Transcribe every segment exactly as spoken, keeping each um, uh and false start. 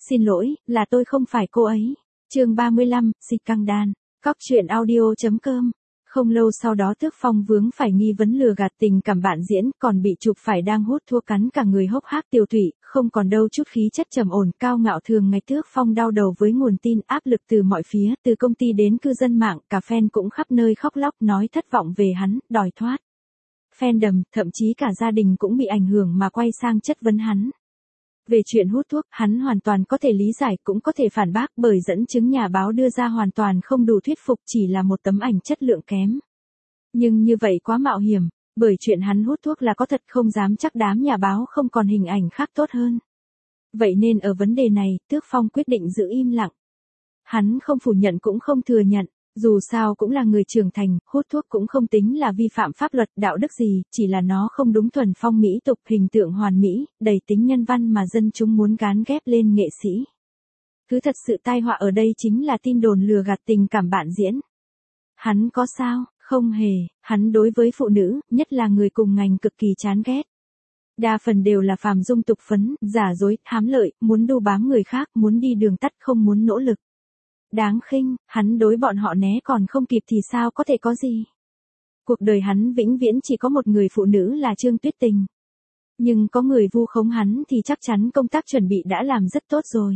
xin lỗi, là tôi không phải cô ấy. Chương ba mươi lăm, dịch căng đan. Cóc truyện audio.com. Không lâu sau đó Tước Phong vướng phải nghi vấn lừa gạt tình cảm bạn diễn, còn bị chụp phải đang hút thuốc cắn cả người hốc hác tiêu tụy, không còn đâu chút khí chất trầm ổn cao ngạo thường ngày. Tước Phong đau đầu với nguồn tin áp lực từ mọi phía, từ công ty đến cư dân mạng, cả fan cũng khắp nơi khóc lóc nói thất vọng về hắn, đòi thoát. Fandom, thậm chí cả gia đình cũng bị ảnh hưởng mà quay sang chất vấn hắn. Về chuyện hút thuốc, hắn hoàn toàn có thể lý giải, cũng có thể phản bác, bởi dẫn chứng nhà báo đưa ra hoàn toàn không đủ thuyết phục, chỉ là một tấm ảnh chất lượng kém. Nhưng như vậy quá mạo hiểm, bởi chuyện hắn hút thuốc là có thật, không dám chắc đám nhà báo không còn hình ảnh khác tốt hơn. Vậy nên ở vấn đề này, Tước Phong quyết định giữ im lặng. Hắn không phủ nhận cũng không thừa nhận. Dù sao cũng là người trưởng thành, hút thuốc cũng không tính là vi phạm pháp luật, đạo đức gì, chỉ là nó không đúng thuần phong mỹ tục, hình tượng hoàn mỹ, đầy tính nhân văn mà dân chúng muốn gán ghép lên nghệ sĩ. Thứ thật sự tai họa ở đây chính là tin đồn lừa gạt tình cảm bạn diễn. Hắn có sao? Không hề, hắn đối với phụ nữ, nhất là người cùng ngành cực kỳ chán ghét. Đa phần đều là phàm dung tục phấn, giả dối, hám lợi, muốn đu bám người khác, muốn đi đường tắt không muốn nỗ lực. Đáng khinh, hắn đối bọn họ né còn không kịp thì sao có thể có gì. Cuộc đời hắn vĩnh viễn chỉ có một người phụ nữ là Trương Tuyết Tình. Nhưng có người vu khống hắn thì chắc chắn công tác chuẩn bị đã làm rất tốt rồi.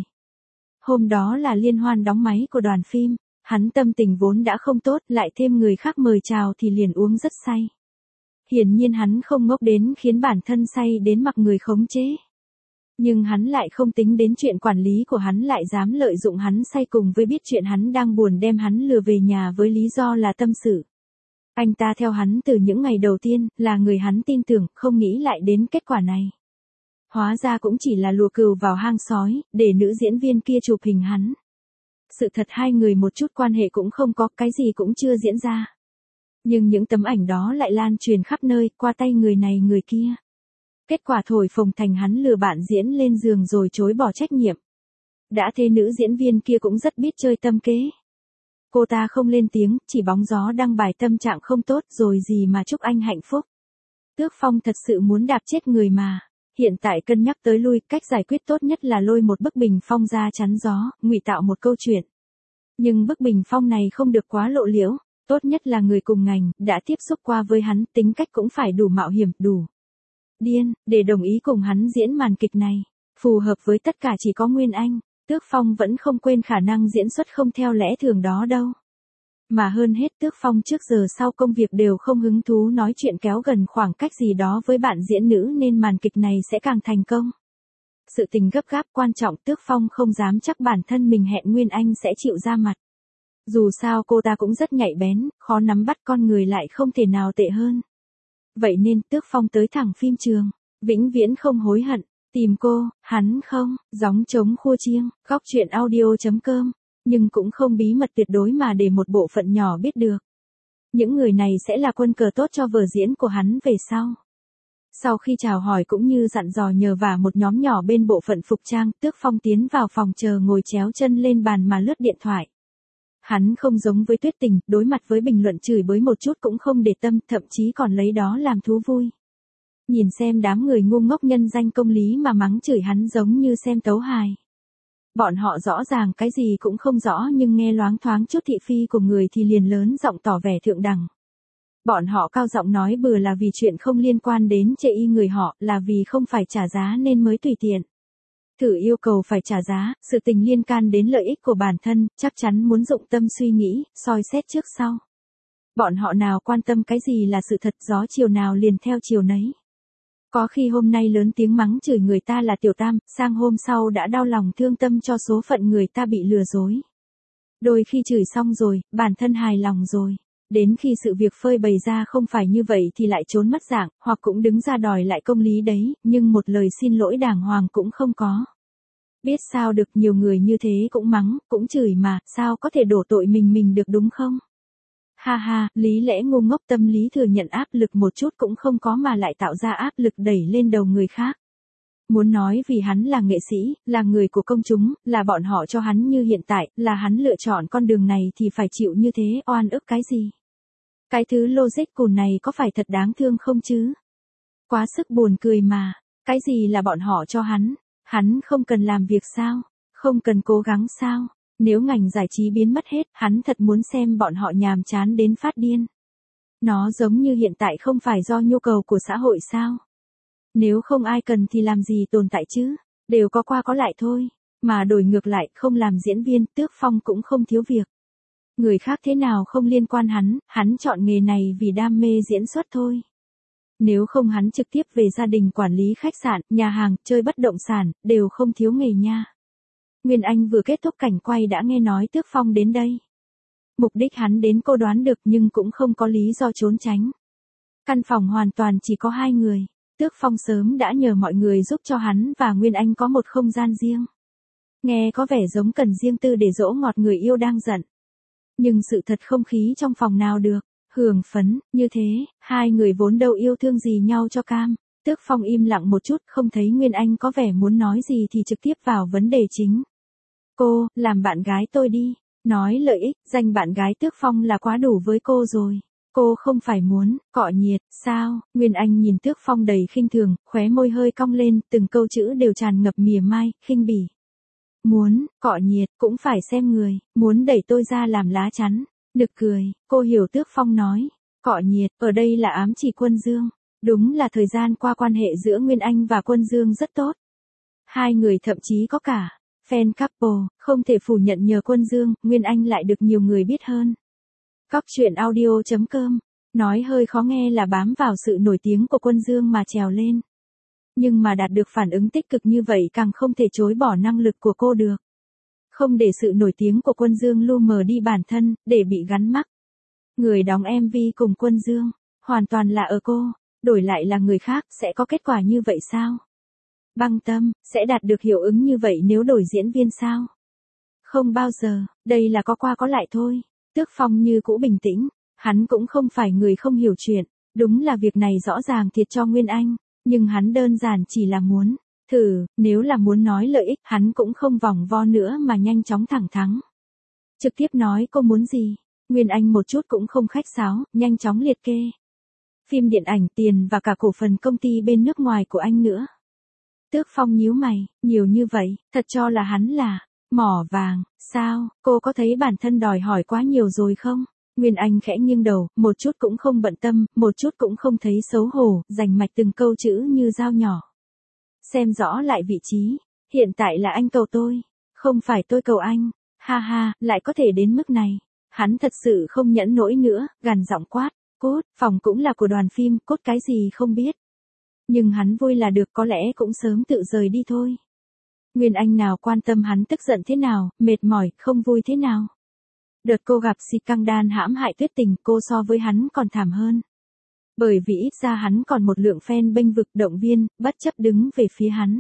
Hôm đó là liên hoan đóng máy của đoàn phim, hắn tâm tình vốn đã không tốt, lại thêm người khác mời chào thì liền uống rất say. Hiển nhiên hắn không ngốc đến khiến bản thân say đến mặc người khống chế. Nhưng hắn lại không tính đến chuyện quản lý của hắn lại dám lợi dụng hắn say cùng với biết chuyện hắn đang buồn đem hắn lừa về nhà với lý do là tâm sự. Anh ta theo hắn từ những ngày đầu tiên, là người hắn tin tưởng, không nghĩ lại đến kết quả này. Hóa ra cũng chỉ là lùa cừu vào hang sói, để nữ diễn viên kia chụp hình hắn. Sự thật hai người một chút quan hệ cũng không có, cái gì cũng chưa diễn ra. Nhưng những tấm ảnh đó lại lan truyền khắp nơi, qua tay người này người kia. Kết quả thổi phồng thành hắn lừa bạn diễn lên giường rồi chối bỏ trách nhiệm. Đã thế nữ diễn viên kia cũng rất biết chơi tâm kế. Cô ta không lên tiếng, chỉ bóng gió đăng bài tâm trạng không tốt rồi gì mà chúc anh hạnh phúc. Tước Phong thật sự muốn đạp chết người mà. Hiện tại cân nhắc tới lui, cách giải quyết tốt nhất là lôi một bức bình phong ra chắn gió, ngụy tạo một câu chuyện. Nhưng bức bình phong này không được quá lộ liễu, tốt nhất là người cùng ngành, đã tiếp xúc qua với hắn, tính cách cũng phải đủ mạo hiểm, đủ điên, để đồng ý cùng hắn diễn màn kịch này. Phù hợp với tất cả chỉ có Nguyên Anh, Tước Phong vẫn không quên khả năng diễn xuất không theo lẽ thường đó đâu. Mà hơn hết Tước Phong trước giờ sau công việc đều không hứng thú nói chuyện kéo gần khoảng cách gì đó với bạn diễn nữ nên màn kịch này sẽ càng thành công. Sự tình gấp gáp quan trọng Tước Phong không dám chắc bản thân mình hẹn Nguyên Anh sẽ chịu ra mặt. Dù sao cô ta cũng rất nhạy bén, khó nắm bắt con người lại không thể nào tệ hơn. Vậy nên Tước Phong tới thẳng phim trường, vĩnh viễn không hối hận, tìm cô, hắn không, gióng trống khua chiêng, góc truyện audio.com, nhưng cũng không bí mật tuyệt đối mà để một bộ phận nhỏ biết được. Những người này sẽ là quân cờ tốt cho vở diễn của hắn về sau. Sau khi chào hỏi cũng như dặn dò nhờ vả một nhóm nhỏ bên bộ phận phục trang, Tước Phong tiến vào phòng chờ ngồi chéo chân lên bàn mà lướt điện thoại. Hắn không giống với Tuyết Tình, đối mặt với bình luận chửi bới một chút cũng không để tâm, thậm chí còn lấy đó làm thú vui. Nhìn xem đám người ngu ngốc nhân danh công lý mà mắng chửi hắn giống như xem tấu hài. Bọn họ rõ ràng cái gì cũng không rõ nhưng nghe loáng thoáng chút thị phi của người thì liền lớn giọng tỏ vẻ thượng đẳng. Bọn họ cao giọng nói bừa là vì chuyện không liên quan đến chê y người họ, là vì không phải trả giá nên mới tùy tiện. Thử yêu cầu phải trả giá, sự tình liên can đến lợi ích của bản thân, chắc chắn muốn dụng tâm suy nghĩ, soi xét trước sau. Bọn họ nào quan tâm cái gì là sự thật, gió chiều nào liền theo chiều nấy. Có khi hôm nay lớn tiếng mắng chửi người ta là tiểu tam, sang hôm sau đã đau lòng thương tâm cho số phận người ta bị lừa dối. Đôi khi chửi xong rồi, bản thân hài lòng rồi. Đến khi sự việc phơi bày ra không phải như vậy thì lại trốn mất dạng, hoặc cũng đứng ra đòi lại công lý đấy, nhưng một lời xin lỗi đàng hoàng cũng không có. Biết sao được, nhiều người như thế cũng mắng, cũng chửi mà, sao có thể đổ tội mình mình được đúng không? Ha ha, lý lẽ ngu ngốc, tâm lý thừa nhận áp lực một chút cũng không có mà lại tạo ra áp lực đẩy lên đầu người khác. Muốn nói vì hắn là nghệ sĩ, là người của công chúng, là bọn họ cho hắn như hiện tại, là hắn lựa chọn con đường này thì phải chịu như thế, oan ức cái gì? Cái thứ logic cùn này có phải thật đáng thương không chứ? Quá sức buồn cười mà, cái gì là bọn họ cho hắn? Hắn không cần làm việc sao? Không cần cố gắng sao? Nếu ngành giải trí biến mất hết, hắn thật muốn xem bọn họ nhàm chán đến phát điên. Nó giống như hiện tại không phải do nhu cầu của xã hội sao? Nếu không ai cần thì làm gì tồn tại chứ? Đều có qua có lại thôi. Mà đổi ngược lại, không làm diễn viên, Tước Phong cũng không thiếu việc. Người khác thế nào không liên quan hắn, hắn chọn nghề này vì đam mê diễn xuất thôi. Nếu không hắn trực tiếp về gia đình quản lý khách sạn, nhà hàng, chơi bất động sản, đều không thiếu nghề nha. Nguyên Anh vừa kết thúc cảnh quay đã nghe nói Tước Phong đến đây. Mục đích hắn đến cô đoán được nhưng cũng không có lý do trốn tránh. Căn phòng hoàn toàn chỉ có hai người. Tước Phong sớm đã nhờ mọi người giúp cho hắn và Nguyên Anh có một không gian riêng. Nghe có vẻ giống cần riêng tư để dỗ ngọt người yêu đang giận. Nhưng sự thật không khí trong phòng nào được, hưởng phấn, như thế, hai người vốn đâu yêu thương gì nhau cho cam. Tước Phong im lặng một chút, không thấy Nguyên Anh có vẻ muốn nói gì thì trực tiếp vào vấn đề chính. Cô, làm bạn gái tôi đi. Nói lợi ích, danh bạn gái Tước Phong là quá đủ với cô rồi. Cô không phải muốn, cọ nhiệt, sao? Nguyên Anh nhìn Tước Phong đầy khinh thường, khóe môi hơi cong lên, từng câu chữ đều tràn ngập mỉa mai, khinh bỉ. Muốn, cọ nhiệt, cũng phải xem người, muốn đẩy tôi ra làm lá chắn. Nực cười, cô hiểu Tước Phong nói. Cọ nhiệt, ở đây là ám chỉ Quân Dương. Đúng là thời gian qua quan hệ giữa Nguyên Anh và Quân Dương rất tốt. Hai người thậm chí có cả fan couple, không thể phủ nhận nhờ Quân Dương, Nguyên Anh lại được nhiều người biết hơn. Cóc truyện audio chấm com, nói hơi khó nghe là bám vào sự nổi tiếng của Quân Dương mà trèo lên. Nhưng mà đạt được phản ứng tích cực như vậy càng không thể chối bỏ năng lực của cô được. Không để sự nổi tiếng của Quân Dương lu mờ đi bản thân, để bị gắn mắc. Người đóng em vê cùng Quân Dương, hoàn toàn là ở cô, đổi lại là người khác sẽ có kết quả như vậy sao? Băng Tâm, sẽ đạt được hiệu ứng như vậy nếu đổi diễn viên sao? Không bao giờ, đây là có qua có lại thôi. Tước Phong như cũ bình tĩnh, hắn cũng không phải người không hiểu chuyện, đúng là việc này rõ ràng thiệt cho Nguyên Anh, nhưng hắn đơn giản chỉ là muốn, thử, nếu là muốn nói lợi ích, hắn cũng không vòng vo nữa mà nhanh chóng thẳng thắn. Trực tiếp nói cô muốn gì, Nguyên Anh một chút cũng không khách sáo, nhanh chóng liệt kê. Phim điện ảnh, tiền và cả cổ phần công ty bên nước ngoài của anh nữa. Tước Phong nhíu mày, nhiều như vậy, thật cho là hắn là mỏ vàng, sao, cô có thấy bản thân đòi hỏi quá nhiều rồi không? Nguyên Anh khẽ nghiêng đầu, một chút cũng không bận tâm, một chút cũng không thấy xấu hổ, rành mạch từng câu chữ như dao nhỏ. Xem rõ lại vị trí, hiện tại là anh cầu tôi, không phải tôi cầu anh, ha ha, lại có thể đến mức này. Hắn thật sự không nhẫn nổi nữa, gằn giọng quát, cốt, phòng cũng là của đoàn phim, cốt cái gì không biết. Nhưng hắn vui là được, có lẽ cũng sớm tự rời đi thôi. Nguyên Anh nào quan tâm hắn tức giận thế nào, mệt mỏi, không vui thế nào. Đợt cô gặp Si Căng Đan hãm hại Tuyết Tình, cô so với hắn còn thảm hơn. Bởi vì ít ra hắn còn một lượng fan bênh vực động viên, bất chấp đứng về phía hắn.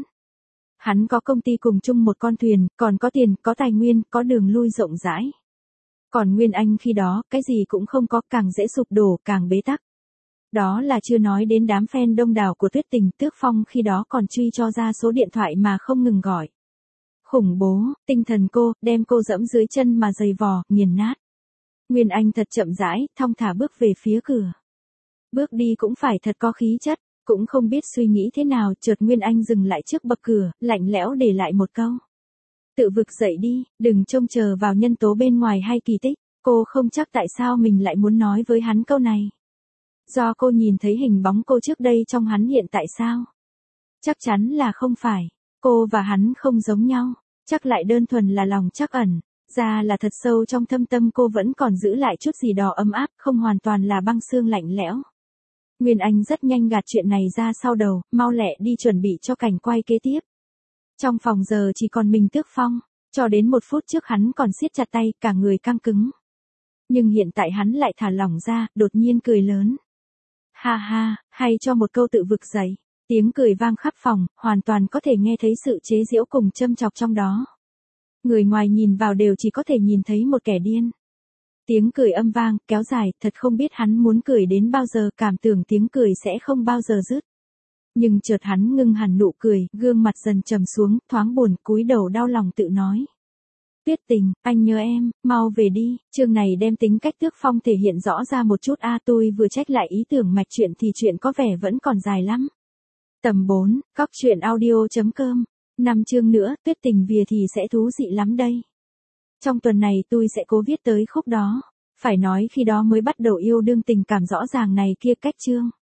Hắn có công ty cùng chung một con thuyền, còn có tiền, có tài nguyên, có đường lui rộng rãi. Còn Nguyên Anh khi đó, cái gì cũng không có, càng dễ sụp đổ, càng bế tắc. Đó là chưa nói đến đám fan đông đảo của Tuyết Tình, Tước Phong khi đó còn truy cho ra số điện thoại mà không ngừng gọi. Khủng bố, tinh thần cô, đem cô dẫm dưới chân mà giày vò, nghiền nát. Nguyên Anh thật chậm rãi, thong thả bước về phía cửa. Bước đi cũng phải thật có khí chất, cũng không biết suy nghĩ thế nào, chợt Nguyên Anh dừng lại trước bậc cửa, lạnh lẽo để lại một câu. Tự vực dậy đi, đừng trông chờ vào nhân tố bên ngoài hay kỳ tích. Cô không chắc tại sao mình lại muốn nói với hắn câu này. Do cô nhìn thấy hình bóng cô trước đây trong hắn hiện tại sao? Chắc chắn là không phải. Cô và hắn không giống nhau. Chắc lại đơn thuần là lòng trắc ẩn. Ra là thật sâu trong thâm tâm cô vẫn còn giữ lại chút gì đó ấm áp, không hoàn toàn là băng xương lạnh lẽo. Nguyên Anh rất nhanh gạt chuyện này ra sau đầu, mau lẹ đi chuẩn bị cho cảnh quay kế tiếp. Trong phòng giờ chỉ còn mình Tước Phong, cho đến một phút trước hắn còn siết chặt tay, cả người căng cứng. Nhưng hiện tại hắn lại thả lỏng ra, đột nhiên cười lớn. Ha ha, hay cho một câu tự vực dậy. Tiếng cười vang khắp phòng, hoàn toàn có thể nghe thấy sự chế giễu cùng châm chọc trong đó. Người ngoài nhìn vào đều chỉ có thể nhìn thấy một kẻ điên. Tiếng cười âm vang, kéo dài, thật không biết hắn muốn cười đến bao giờ, cảm tưởng tiếng cười sẽ không bao giờ dứt. Nhưng chợt hắn ngưng hẳn nụ cười, gương mặt dần trầm xuống, thoáng buồn, cúi đầu đau lòng tự nói. Tuyết Tình, anh nhớ em, mau về đi. Chương này đem tính cách Tước Phong thể hiện rõ ra một chút. A tôi vừa check lại ý tưởng mạch chuyện thì chuyện có vẻ vẫn còn dài lắm. Tầm bốn, cóc truyện audio chấm com Năm chương nữa, tuyết tình vìa thì sẽ thú vị lắm đây. Trong tuần này tôi sẽ cố viết tới khúc đó. Phải nói khi đó mới bắt đầu yêu đương tình cảm rõ ràng này kia cách chương.